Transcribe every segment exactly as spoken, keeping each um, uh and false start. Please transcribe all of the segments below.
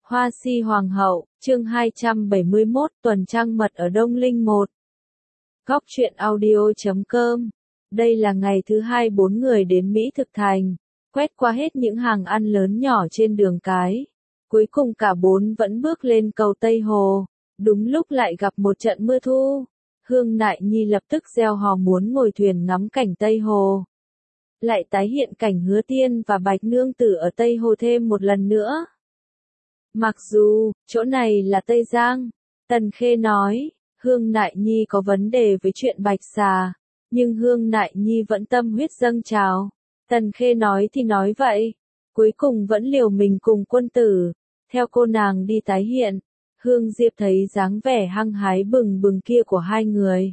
Hoa si hoàng hậu, chương hai trăm bảy mươi mốt, tuần trăng mật ở Đông Linh một. Góc truyện audio chấm com. Đây là ngày thứ hai bốn người đến Mỹ Thực Thành, quét qua hết những hàng ăn lớn nhỏ trên đường cái. Cuối cùng cả bốn vẫn bước lên cầu Tây Hồ. Đúng lúc lại gặp một trận mưa thu. Hương Nại Nhi lập tức reo hò muốn ngồi thuyền ngắm cảnh Tây Hồ. Lại tái hiện cảnh Hứa Tiên và Bạch Nương Tử ở Tây Hồ thêm một lần nữa. Mặc dù, chỗ này là Tây Giang, Tần Khê nói, Hương Nại Nhi có vấn đề với chuyện Bạch Xà, nhưng Hương Nại Nhi vẫn tâm huyết dâng trào. Tần Khê nói thì nói vậy, cuối cùng vẫn liều mình cùng quân tử, theo cô nàng đi tái hiện. Hương Diệp thấy dáng vẻ hăng hái bừng bừng kia của hai người.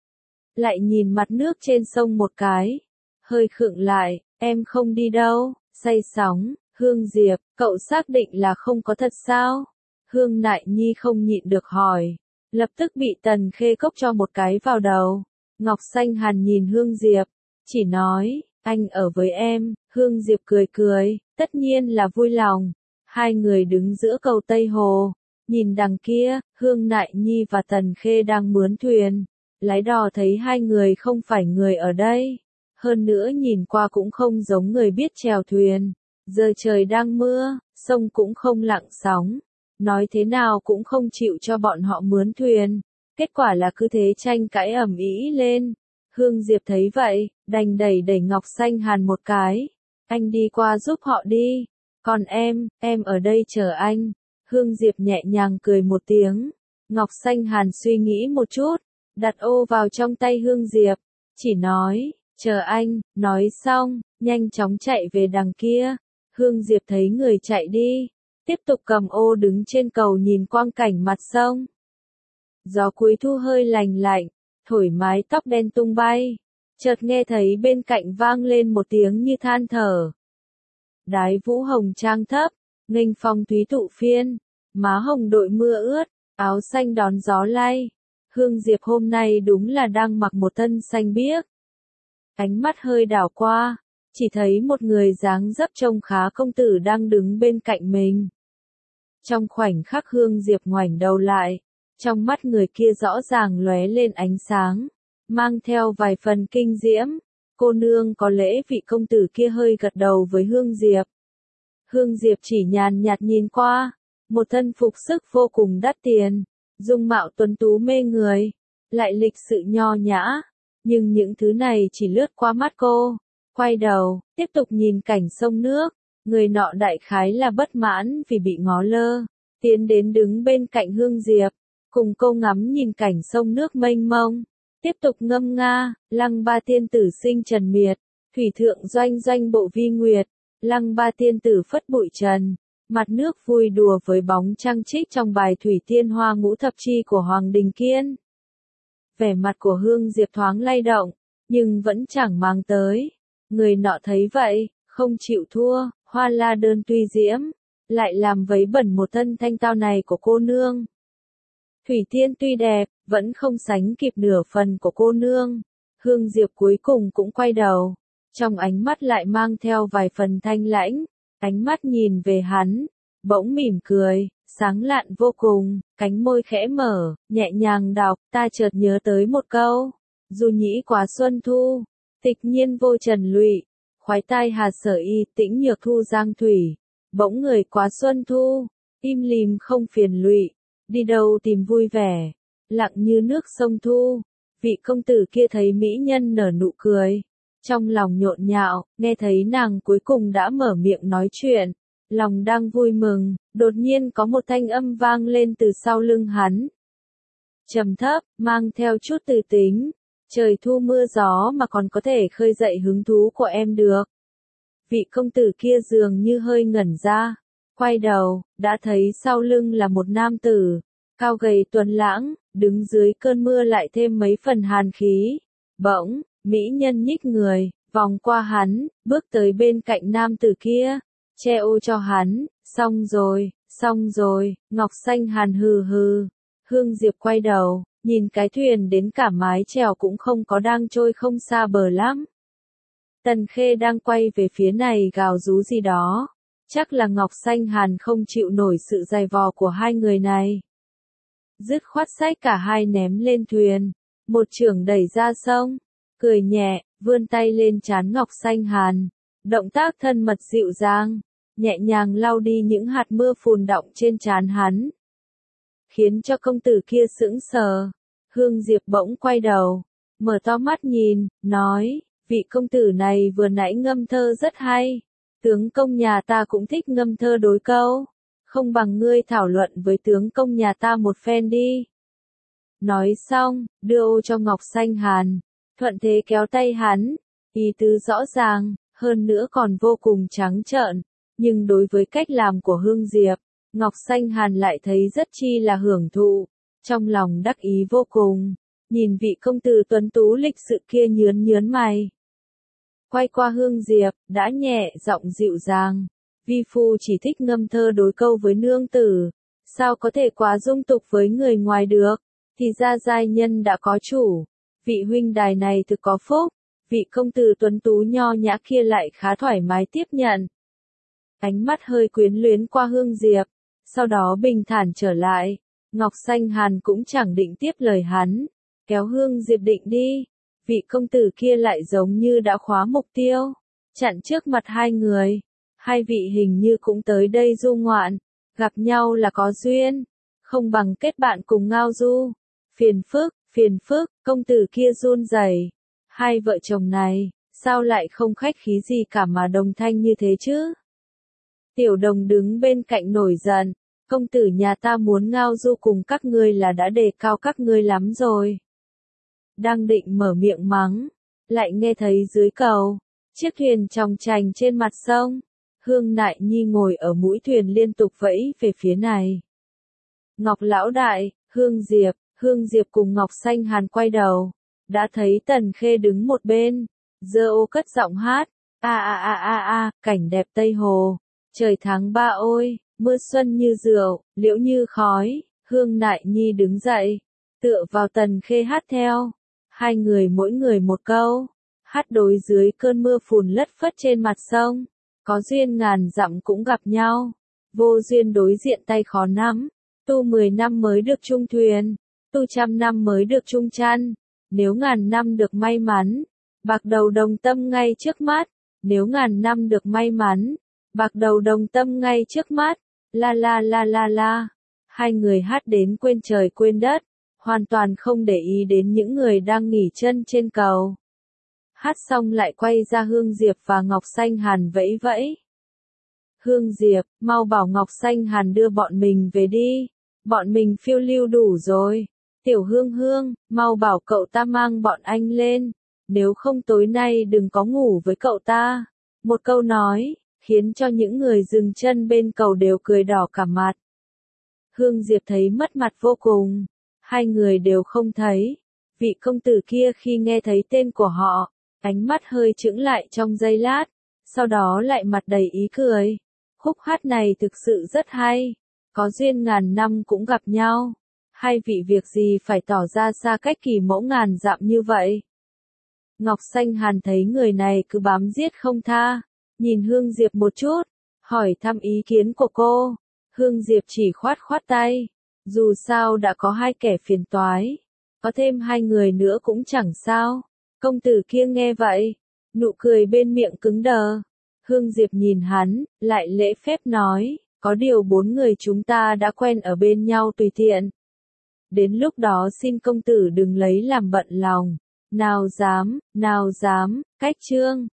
Lại nhìn mặt nước trên sông một cái, hơi khựng lại, em không đi đâu, say sóng. Hương Diệp, cậu xác định là không có thật sao? Hương Nại Nhi không nhịn được hỏi. Lập tức bị Tần Khê cốc cho một cái vào đầu. Ngọc Xanh Hàn nhìn Hương Diệp, chỉ nói, anh ở với em. Hương Diệp cười cười, tất nhiên là vui lòng. Hai người đứng giữa cầu Tây Hồ. Nhìn đằng kia, Hương Nại Nhi và Tần Khê đang mướn thuyền. Lái đò thấy hai người không phải người ở đây. Hơn nữa nhìn qua cũng không giống người biết chèo thuyền. Giờ trời đang mưa, sông cũng không lặng sóng. Nói thế nào cũng không chịu cho bọn họ mướn thuyền. Kết quả là cứ thế tranh cãi ầm ĩ lên. Hương Diệp thấy vậy, đành đẩy đẩy Ngọc Xanh Hàn một cái. Anh đi qua giúp họ đi. Còn em, em ở đây chờ anh. Hương Diệp nhẹ nhàng cười một tiếng. Ngọc Xanh Hàn suy nghĩ một chút, đặt ô vào trong tay Hương Diệp. Chỉ nói, chờ anh, nói xong, nhanh chóng chạy về đằng kia. Hương Diệp thấy người chạy đi, tiếp tục cầm ô đứng trên cầu nhìn quang cảnh mặt sông. Gió cuối thu hơi lành lạnh, thổi mái tóc đen tung bay, chợt nghe thấy bên cạnh vang lên một tiếng như than thở. Đái Vũ Hồng trang thấp, nghênh phong thúy thụ phiên, má hồng đội mưa ướt, áo xanh đón gió lay. Hương Diệp hôm nay đúng là đang mặc một thân xanh biếc. Ánh mắt hơi đảo qua. Chỉ thấy một người dáng dấp trông khá công tử đang đứng bên cạnh mình. Trong khoảnh khắc Hương Diệp ngoảnh đầu lại, trong mắt người kia rõ ràng lóe lên ánh sáng, mang theo vài phần kinh diễm. Cô nương có lễ, vị công tử kia hơi gật đầu với Hương Diệp. Hương Diệp chỉ nhàn nhạt nhìn qua, một thân phục sức vô cùng đắt tiền, dung mạo tuấn tú mê người, lại lịch sự nho nhã, nhưng những thứ này chỉ lướt qua mắt cô. Quay đầu, tiếp tục nhìn cảnh sông nước, người nọ đại khái là bất mãn vì bị ngó lơ, tiến đến đứng bên cạnh Hương Diệp, cùng cô ngắm nhìn cảnh sông nước mênh mông, tiếp tục ngâm nga, Lăng Ba tiên tử sinh trần miệt, thủy thượng doanh doanh bộ vi nguyệt, Lăng Ba tiên tử phất bụi trần, mặt nước vui đùa với bóng trăng trích trong bài Thủy Tiên Hoa Ngũ Thập Chi của Hoàng Đình Kiên. Vẻ mặt của Hương Diệp thoáng lay động, nhưng vẫn chẳng mang tới. Người nọ thấy vậy, không chịu thua, hoa la đơn tuy diễm, lại làm vấy bẩn một thân thanh tao này của cô nương. Thủy Tiên tuy đẹp, vẫn không sánh kịp nửa phần của cô nương. Hương Diệp cuối cùng cũng quay đầu, trong ánh mắt lại mang theo vài phần thanh lãnh, ánh mắt nhìn về hắn, bỗng mỉm cười, sáng lạn vô cùng, cánh môi khẽ mở, nhẹ nhàng đọc, ta chợt nhớ tới một câu, dù nhĩ quá xuân thu. Tịch nhiên vô trần lụy, khoái tai hà sở y, tĩnh nhược thu giang thủy. Bỗng người quá xuân thu, im lìm không phiền lụy, đi đâu tìm vui vẻ, lặng như nước sông thu. Vị công tử kia thấy mỹ nhân nở nụ cười, trong lòng nhộn nhạo, nghe thấy nàng cuối cùng đã mở miệng nói chuyện, lòng đang vui mừng, đột nhiên có một thanh âm vang lên từ sau lưng hắn. Trầm thấp, mang theo chút từ tính. Trời thu mưa gió mà còn có thể khơi dậy hứng thú của em được. Vị công tử kia dường như hơi ngẩn ra, quay đầu, đã thấy sau lưng là một nam tử, cao gầy tuấn lãng, đứng dưới cơn mưa lại thêm mấy phần hàn khí. Bỗng, mỹ nhân nhích người, vòng qua hắn, bước tới bên cạnh nam tử kia, che ô cho hắn, xong rồi, xong rồi, Ngọc Xanh Hàn hừ hừ. Hương Diệp quay đầu. Nhìn cái thuyền đến cả mái chèo cũng không có đang trôi không xa bờ lắm. Tần Khê đang quay về phía này gào rú gì đó. Chắc là Ngọc Xanh Hàn không chịu nổi sự dày vò của hai người này. Dứt khoát xách cả hai ném lên thuyền, một chưởng đẩy ra sông, cười nhẹ, vươn tay lên trán Ngọc Xanh Hàn. Động tác thân mật dịu dàng, nhẹ nhàng lau đi những hạt mưa phùn đọng trên trán hắn. Khiến cho công tử kia sững sờ. Hương Diệp bỗng quay đầu, mở to mắt nhìn, nói, vị công tử này vừa nãy ngâm thơ rất hay. Tướng công nhà ta cũng thích ngâm thơ đối câu. Không bằng ngươi thảo luận với tướng công nhà ta một phen đi. Nói xong, đưa ô cho Ngọc Xanh Hàn. Thuận thế kéo tay hắn. Ý tứ rõ ràng, hơn nữa còn vô cùng trắng trợn. Nhưng đối với cách làm của Hương Diệp, Ngọc Xanh Hàn lại thấy rất chi là hưởng thụ. Trong lòng đắc ý vô cùng. Nhìn vị công tử tuấn tú lịch sự kia nhướn nhướn mày. Quay qua Hương Diệp, đã nhẹ giọng dịu dàng. Vi phu chỉ thích ngâm thơ đối câu với nương tử. Sao có thể quá dung tục với người ngoài được? Thì ra giai nhân đã có chủ. Vị huynh đài này thực có phúc. Vị công tử tuấn tú nho nhã kia lại khá thoải mái tiếp nhận. Ánh mắt hơi quyến luyến qua Hương Diệp. Sau đó bình thản trở lại. Ngọc Xanh Hàn cũng chẳng định tiếp lời hắn. Kéo Hương Diệp định đi. Vị công tử kia lại giống như đã khóa mục tiêu. Chặn trước mặt hai người. Hai vị hình như cũng tới đây du ngoạn. Gặp nhau là có duyên. Không bằng kết bạn cùng ngao du. Phiền phức, phiền phức, công tử kia run rẩy. Hai vợ chồng này, sao lại không khách khí gì cả mà đồng thanh như thế chứ? Tiểu Đồng đứng bên cạnh nổi giận. Công tử nhà ta muốn ngao du cùng các ngươi là đã đề cao các ngươi lắm rồi. Đang định mở miệng mắng, lại nghe thấy dưới cầu, chiếc thuyền chòng chành trên mặt sông. Hương Nại Nhi ngồi ở mũi thuyền liên tục vẫy về phía này. Ngọc lão đại, Hương Diệp, Hương Diệp cùng Ngọc Xanh Hàn quay đầu, đã thấy Tần Khê đứng một bên, giơ ô cất giọng hát, a a a a a, cảnh đẹp Tây Hồ, trời tháng ba ôi, mưa xuân như rượu, liễu như khói. Hương Nại Nhi đứng dậy, tựa vào Tần Khê hát theo. Hai người mỗi người một câu, hát đối dưới cơn mưa phùn lất phất trên mặt sông. Có duyên ngàn dặm cũng gặp nhau, vô duyên đối diện tay khó nắm. Tu mười năm mới được chung thuyền, tu trăm năm mới được chung chăn. Nếu ngàn năm được may mắn, bạc đầu đồng tâm ngay trước mắt. Nếu ngàn năm được may mắn, bạc đầu đồng tâm ngay trước mắt. La la la la la. Hai người hát đến quên trời quên đất, hoàn toàn không để ý đến những người đang nghỉ chân trên cầu. Hát xong lại quay ra Hương Diệp và Ngọc Xanh Hàn vẫy vẫy. Hương Diệp, mau bảo Ngọc Xanh Hàn đưa bọn mình về đi. Bọn mình phiêu lưu đủ rồi. Tiểu Hương Hương, mau bảo cậu ta mang bọn anh lên. Nếu không tối nay đừng có ngủ với cậu ta. Một câu nói, khiến cho những người dừng chân bên cầu đều cười đỏ cả mặt. Hương Diệp thấy mất mặt vô cùng. Hai người đều không thấy. Vị công tử kia khi nghe thấy tên của họ, ánh mắt hơi chững lại trong giây lát, sau đó lại mặt đầy ý cười. Khúc hát này thực sự rất hay. Có duyên ngàn năm cũng gặp nhau. Hai vị việc gì phải tỏ ra xa cách kỳ mẫu ngàn dặm như vậy? Ngọc Xanh Hàn thấy người này cứ bám giết không tha. Nhìn Hương Diệp một chút, hỏi thăm ý kiến của cô. Hương Diệp chỉ khoát khoát tay. Dù sao đã có hai kẻ phiền toái. Có thêm hai người nữa cũng chẳng sao. Công tử kia nghe vậy, nụ cười bên miệng cứng đờ. Hương Diệp nhìn hắn, lại lễ phép nói, có điều bốn người chúng ta đã quen ở bên nhau tùy tiện. Đến lúc đó xin công tử đừng lấy làm bận lòng. Nào dám, nào dám, cách chương.